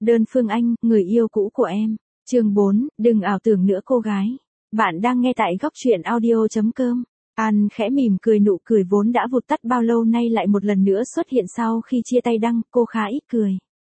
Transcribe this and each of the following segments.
Đơn Phương Anh, người yêu cũ của em. Chương 4, đừng ảo tưởng nữa cô gái. Bạn đang nghe tại góc truyện audio.com. An khẽ mỉm cười, nụ cười vốn đã vụt tắt bao lâu nay lại một lần nữa xuất hiện sau khi chia tay Đăng, cô khá ít cười.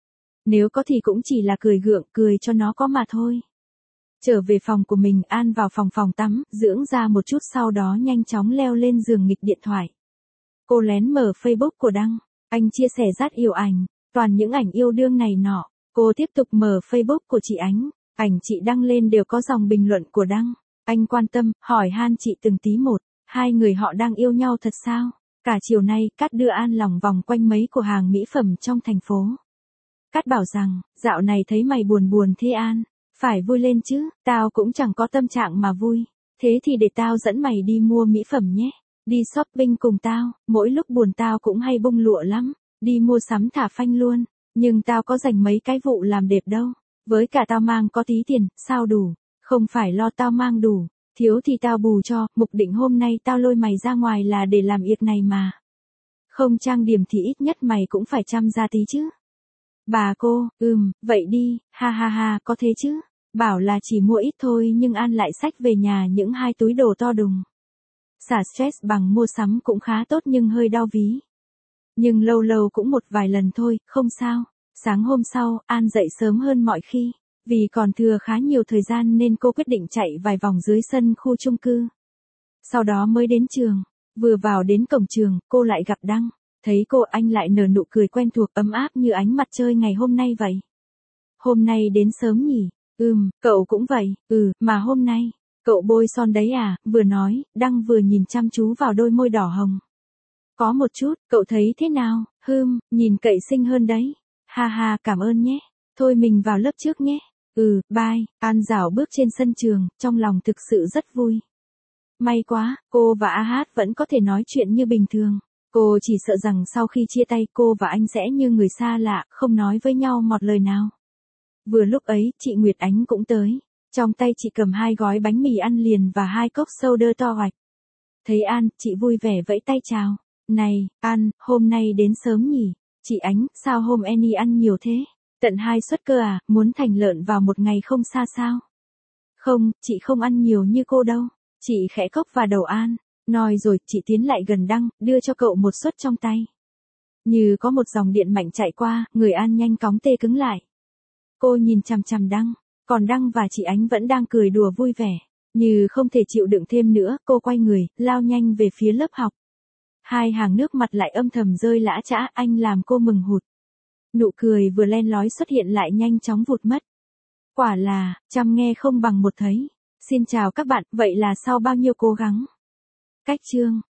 Nếu có thì cũng chỉ là cười gượng, cười cho nó có mà thôi. Trở về phòng của mình, An vào phòng tắm, dưỡng da một chút sau đó nhanh chóng leo lên giường nghịch điện thoại. Cô lén mở Facebook của Đăng, anh chia sẻ rất yêu ảnh, toàn những ảnh yêu đương này nọ. Cô tiếp tục mở Facebook của chị Ánh, ảnh chị đăng lên đều có dòng bình luận của Đăng. Anh quan tâm, hỏi han chị từng tí một, hai người họ đang yêu nhau thật sao? Cả chiều nay, Cát đưa An lòng vòng quanh mấy cửa hàng mỹ phẩm trong thành phố. Cát bảo rằng, dạo này thấy mày buồn buồn thế An, phải vui lên chứ, tao cũng chẳng có tâm trạng mà vui. Thế thì để tao dẫn mày đi mua mỹ phẩm nhé, đi shopping cùng tao, mỗi lúc buồn tao cũng hay bung lụa lắm, đi mua sắm thả phanh luôn. Nhưng tao có dành mấy cái vụ làm đẹp đâu, với cả tao mang có tí tiền, sao đủ, không phải lo tao mang đủ, thiếu thì tao bù cho, mục định hôm nay tao lôi mày ra ngoài là để làm việc này mà. Không trang điểm thì ít nhất mày cũng phải chăm ra tí chứ. Bà cô, vậy đi, ha ha ha, có thế chứ, bảo là chỉ mua ít thôi nhưng An lại xách về nhà những 2 túi đồ to đùng. Xả stress bằng mua sắm cũng khá tốt nhưng hơi đau ví. Nhưng lâu lâu cũng một vài lần thôi, không sao. Sáng hôm sau, An dậy sớm hơn mọi khi. Vì còn thừa khá nhiều thời gian nên cô quyết định chạy vài vòng dưới sân khu chung cư. Sau đó mới đến trường. Vừa vào đến cổng trường, cô lại gặp Đăng. Thấy cô, anh lại nở nụ cười quen thuộc ấm áp như ánh mặt trời ngày hôm nay vậy. Hôm nay đến sớm nhỉ? Cậu cũng vậy. Mà hôm nay, cậu bôi son đấy à? Vừa nói, Đăng vừa nhìn chăm chú vào đôi môi đỏ hồng. Có một chút, cậu thấy thế nào? Nhìn cậy xinh hơn đấy. Ha ha, cảm ơn nhé. Thôi mình vào lớp trước nhé. Bye. An dạo bước trên sân trường, trong lòng thực sự rất vui. May quá, cô và A Hát vẫn có thể nói chuyện như bình thường. Cô chỉ sợ rằng sau khi chia tay cô và anh sẽ như người xa lạ, không nói với nhau một lời nào. Vừa lúc ấy, chị Nguyệt Ánh cũng tới. Trong tay chị cầm 2 gói bánh mì ăn liền và 2 cốc soda to hoạch. Thấy An, chị vui vẻ vẫy tay chào. Này, An, hôm nay đến sớm nhỉ? Chị Ánh, sao hôm Annie ăn nhiều thế? Tận 2 suất cơ à, muốn thành lợn vào một ngày không xa sao? Không, chị không ăn nhiều như cô đâu. Chị khẽ cốc vào đầu An. Nói rồi, chị tiến lại gần Đăng, đưa cho cậu một suất trong tay. Như có một dòng điện mạnh chạy qua, người An nhanh cóng tê cứng lại. Cô nhìn chằm chằm Đăng, còn Đăng và chị Ánh vẫn đang cười đùa vui vẻ. Như không thể chịu đựng thêm nữa, cô quay người, lao nhanh về phía lớp học. 2 hàng nước mặt lại âm thầm rơi lã chã, anh làm cô mừng hụt. Nụ cười vừa len lói xuất hiện lại nhanh chóng vụt mất. Quả là, chăm nghe không bằng một thấy. Xin chào các bạn, vậy là sau bao nhiêu cố gắng. Cách chương